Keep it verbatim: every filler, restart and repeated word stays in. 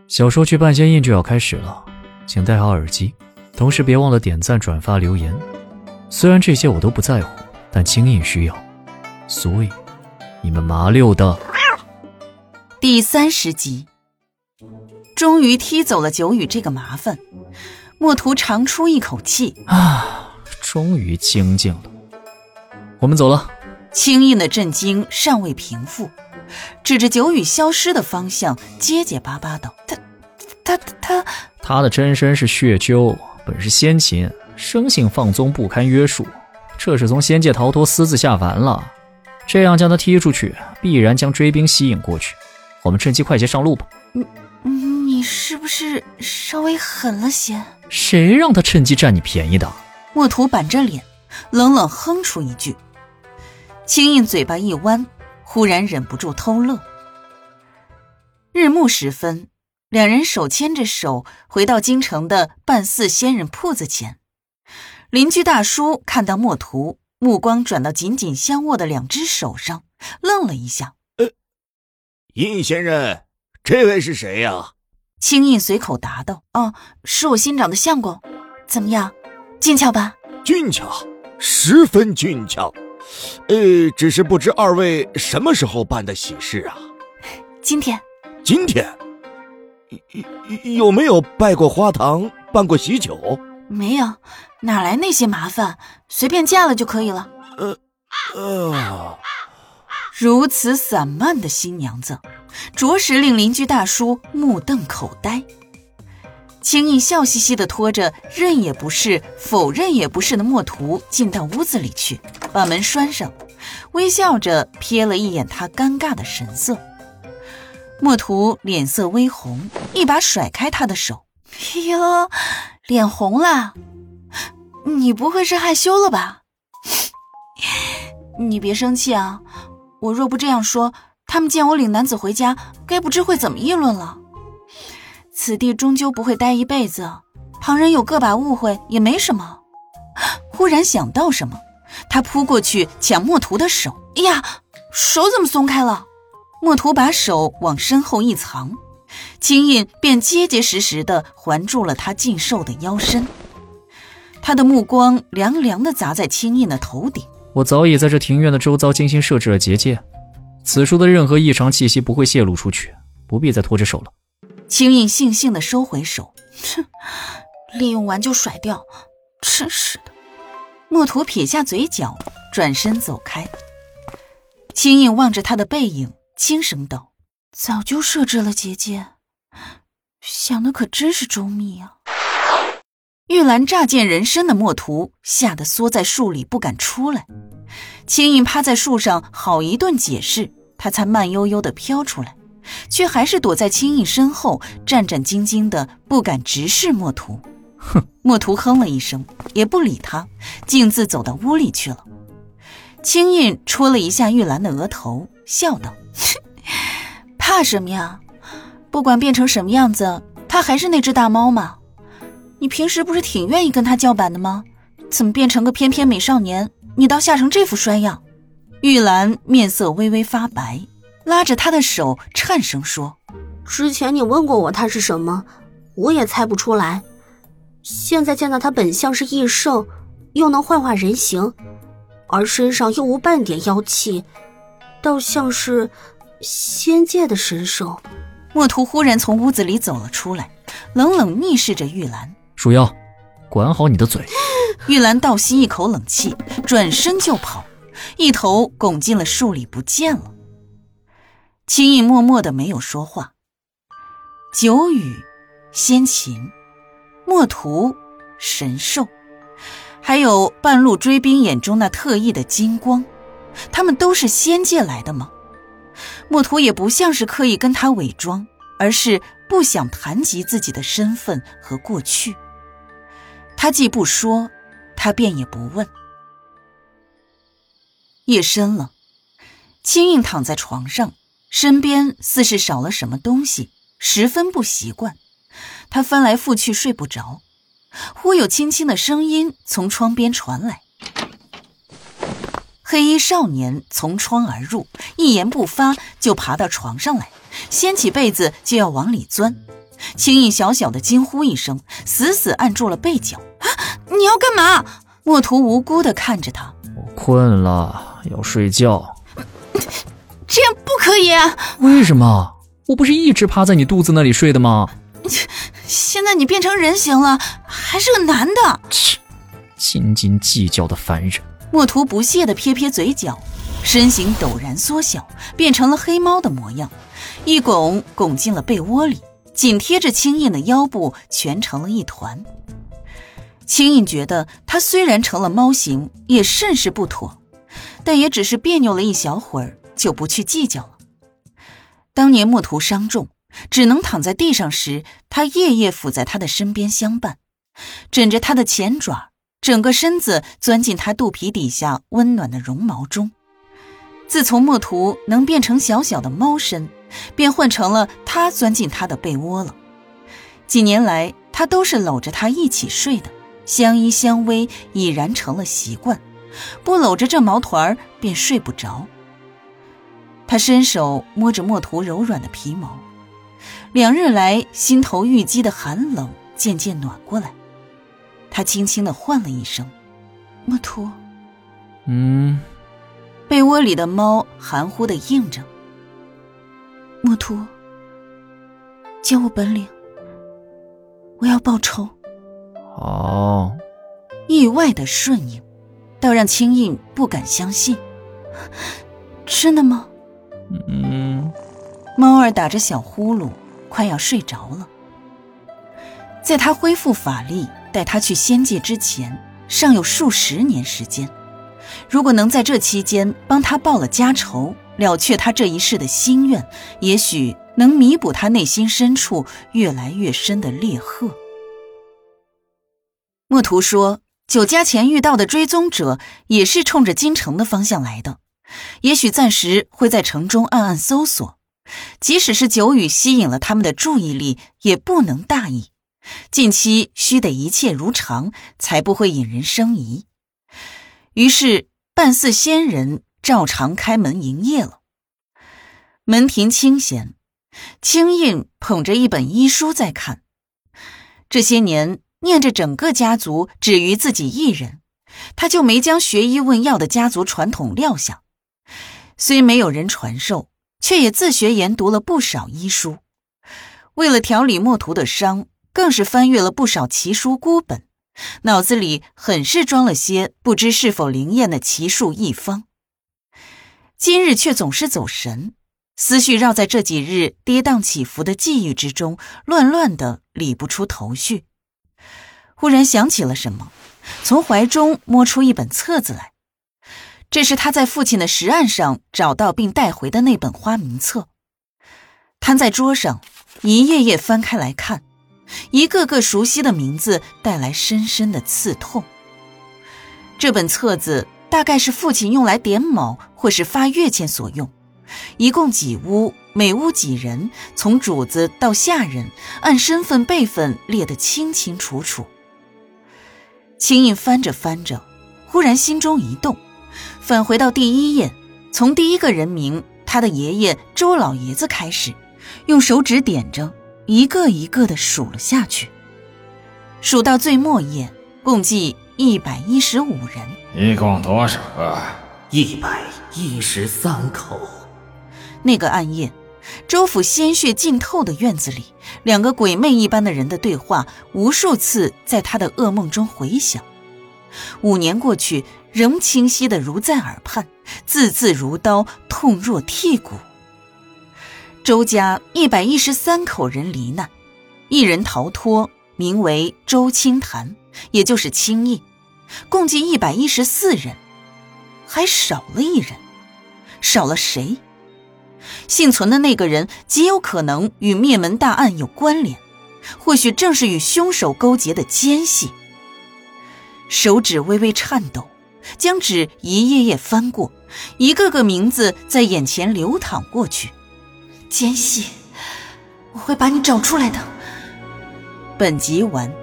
小说剧半仙印就要开始了，请戴好耳机，同时别忘了点赞、转发、留言。虽然这些我都不在乎，但清印需要，所以你们麻溜的。 第三十集，终于踢走了九羽这个麻烦，墨图长出一口气啊，终于清静了。我们走了。 清印的震惊尚未平复，指着九羽消失的方向，结结巴巴道：“他、他、他…… 他的真身是血鹫，本是仙禽，生性放纵不堪约束，这是从仙界逃脱，私自下凡了。这样将他踢出去，必然将追兵吸引过去。我们趁机快些上路吧。” 你你是不是稍微狠了些？ 谁让他趁机占你便宜的？ 墨图板着脸，冷冷哼出一句。清印嘴巴一弯，忽然忍不住偷乐。日暮时分，两人手牵着手回到京城的半寺仙人铺子前。邻居大叔看到墨图，目光转到紧紧相握的两只手上，愣了一下。 呃，印仙人，这位是谁呀？ 清印随口答道：“哦，是我新找的相公。怎么样，俊俏吧？” 俊俏，十分俊俏。呃，只是不知二位什么时候办的喜事啊？ 今天。 今天？有没有拜过花堂，办过喜酒？ 没有，哪来那些麻烦？随便嫁了就可以了。 呃呃， 如此散漫的新娘子，着实令邻居大叔目瞪口呆。清印笑嘻嘻地拖着认也不是否认也不是的墨图进到屋子里去，把门拴上，微笑着瞥了一眼他尴尬的神色。墨图脸色微红，一把甩开他的手。哟，脸红了？你不会是害羞了吧？你别生气啊，我若不这样说，他们见我领男子回家，该不知会怎么议论了。此地终究不会待一辈子，旁人有个把误会也没什么。忽然想到什么，他扑过去抢墨图的手。哎呀，手怎么松开了？墨图把手往身后一藏，清印便结结实实地环住了他劲瘦的腰身。他的目光凉凉地砸在清印的头顶。 我早已在这庭院的周遭精心设置了结界，此处的任何异常气息不会泄露出去，不必再拖着手了。 清印悻悻地收回手，哼，利用完就甩掉，真是的。墨图撇下嘴角，转身走开。清印望着他的背影，轻声道：“早就设置了结界，想的可真是周密啊。”玉兰乍见人身的墨图，吓得缩在树里不敢出来。清印趴在树上好一顿解释，他才慢悠悠地飘出来，却还是躲在清印身后，战战兢兢的不敢直视墨图。 哼！ 墨图哼了一声，也不理他，径自走到屋里去了。清印戳了一下玉兰的额头，笑道：“怕什么呀？不管变成什么样子，他还是那只大猫嘛。你平时不是挺愿意跟他叫板的吗？怎么变成个翩翩美少年，你倒吓成这副衰样？”玉兰面色微微发白，拉着他的手颤声说：“ 之前你问过我他是什么，我也猜不出来。现在见到他本相是异兽，又能幻化人形，而身上又无半点妖气，倒像是仙界的神兽。” 墨图忽然从屋子里走了出来，冷冷睨视着玉兰：“ 鼠妖，管好你的嘴。” 玉兰倒吸一口冷气，转身就跑，一头拱进了树里不见了。清印默默的没有说话。九羽、仙禽、墨图、神兽，还有半路追兵眼中那特异的金光，他们都是仙界来的吗？墨图也不像是刻意跟他伪装，而是不想谈及自己的身份和过去。他既不说，他便也不问。夜深了，清印躺在床上，身边似是少了什么东西，十分不习惯。他翻来覆去睡不着，忽有轻轻的声音从窗边传来。黑衣少年从窗而入，一言不发就爬到床上来，掀起被子就要往里钻。 青印小小的惊呼一声，死死按住了背角。啊，你要干嘛？墨图无辜地看着他。 我困了，要睡觉。 这样不可以啊！ 为什么？我不是一直趴在你肚子那里睡的吗？ 现在你变成人形了，还是个男的。 切，斤斤计较的凡人。 墨图不屑地撇撇嘴角，身形陡然缩小，变成了黑猫的模样，一拱拱进了被窝里，紧贴着青印的腰部，蜷成了一团。青印觉得他虽然成了猫形，也甚是不妥，但也只是别扭了一小会儿，就不去计较了。当年墨图伤重，只能躺在地上时，他夜夜伏在他的身边相伴，枕着他的前爪，整个身子钻进他肚皮底下温暖的绒毛中。自从墨图能变成小小的猫身，便换成了他钻进他的被窝了。几年来，他都是搂着他一起睡的，相依相偎已然成了习惯，不搂着这毛团便睡不着。他伸手摸着墨图柔软的皮毛，两日来心头郁积的寒冷渐渐暖过来。他轻轻地唤了一声：“墨图。” 嗯。 被窝里的猫含糊地应着：“墨图，教我本领，我要报仇。” 好。 意外的顺应，倒让青印不敢相信。真的吗？ 嗯。 猫儿打着小呼噜，快要睡着了。在他恢复法力，带他去仙界之前，尚有数十年时间。如果能在这期间帮他报了家仇，了却他这一世的心愿，也许能弥补他内心深处越来越深的裂痕。墨图说，酒家前遇到的追踪者也是冲着京城的方向来的，也许暂时会在城中暗暗搜索，即使是酒雨吸引了他们的注意力，也不能大意，近期须得一切如常，才不会引人生疑。于是半似仙人照常开门营业了。门庭清闲，青印捧着一本医书在看。这些年念着整个家族只于自己一人，他就没将学医问药的家族传统撂下。虽没有人传授，却也自学研读了不少医书。为了调理墨图的伤，更是翻阅了不少奇书孤本，脑子里很是装了些不知是否灵验的奇术异方。今日却总是走神，思绪绕在这几日跌宕起伏的际遇之中，乱乱的理不出头绪。忽然想起了什么，从怀中摸出一本册子来。这是他在父亲的石案上找到并带回的那本花名册。摊在桌上，一页页翻开来看，一个个熟悉的名字带来深深的刺痛。这本册子大概是父亲用来点卯或是发月钱所用，一共几屋，每屋几人，从主子到下人，按身份辈分列得清清楚楚。青印翻着翻着，忽然心中一动，返回到第一页，从第一个人名他的爷爷周老爷子开始，用手指点着，一个一个地数了下去。数到最末页，共计一百一十五人。 一共多少个？ 一百一十三口。 那个暗夜，周府鲜血浸透的院子里，两个鬼魅一般的人的对话无数次在他的噩梦中回响。五年过去，仍清晰的如在耳畔，字字如刀，痛若剔骨。周家一百一十三口人罹难，一人逃脱，名为周清潭，也就是青印，共计一百一十四人，还少了一人。少了谁？幸存的那个人极有可能与灭门大案有关联，或许正是与凶手勾结的奸细。手指微微颤抖，将纸一页页翻过，一个个名字在眼前流淌过去。奸细，我会把你找出来的。本集完。